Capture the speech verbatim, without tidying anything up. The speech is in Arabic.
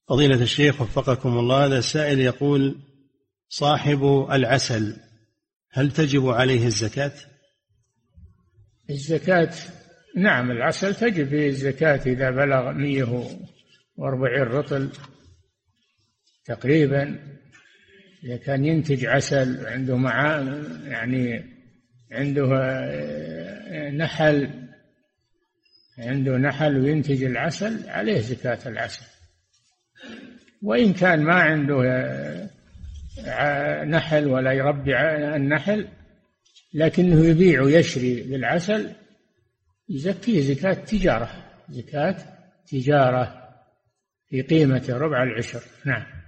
فضيلة الشيخ وفقكم الله، هذا السائل يقول: صاحب العسل هل تجب عليه الزكاة؟ الزكاة نعم، العسل تجب فيه الزكاة إذا بلغ مئة وأربعين رطل تقريبا. إذا كان ينتج عسل عنده مع يعني عنده نحل عنده نحل وينتج العسل عليه زكاة العسل. وإن كان ما عنده نحل ولا يربي النحل لكنه يبيع ويشري بالعسل يزكيه زكاة تجارة، زكاة تجارة في قيمة ربع العشر. نعم.